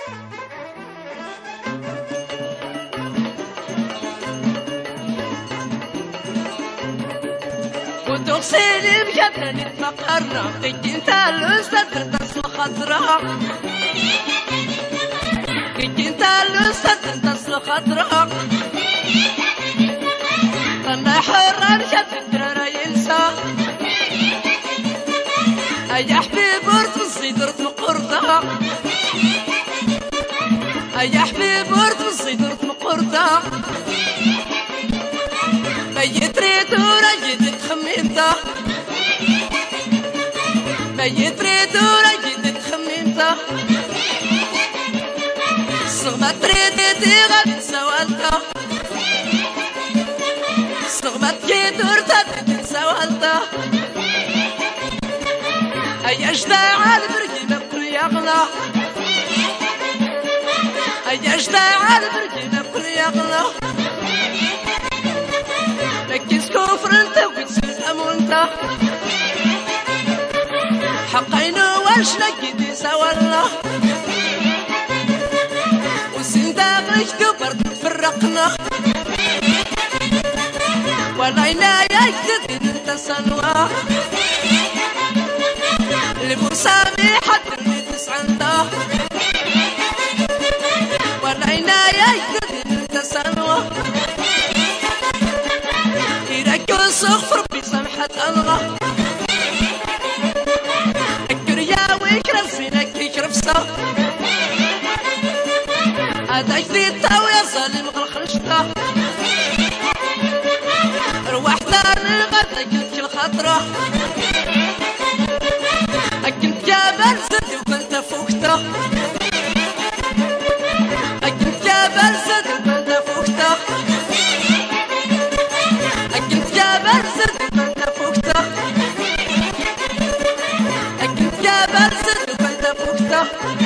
وتغسلي بجدنا نتفقرنا تجي انت الأستاذ ترتس الخضراء تجي انت الأستاذ ترتس الخضراء طلع حرة رجعت الدرارة ينسى يا حبيب ورد الصيدرة مقردة يا حبيب ورد الصيدرة مقردة بيت ريد ورجد تخميمته بيت ريد ورجد تخميمته صغبت ريدتي غد سوالته صغبت جيد ورتد سوالته أي أجدع البرقي بكل يغلى أي أجدع البرقي بكل يغلى لكيس كفر انت وكتسيز أمونته حقينو واش لقيتي سوالنا وسنداغش دبرت تفرقنا ولاينا يجدد انت سنوى البوسامي حتى اللي تسعنده ولاينا يجدد انت سنوى يركو صغفر بسمحة الله اكر يا ويكرم فينك يكرف سا هذا جديد تاو يا ظالم غلخرشته روحنا للغدا قلت الخطرة كنت جابل زدي وكنت فوقته كنت جابل زدي وكنت فوقته كنت جابل زدي وكنت فوقته كنت جابل زدي وكنت فوقته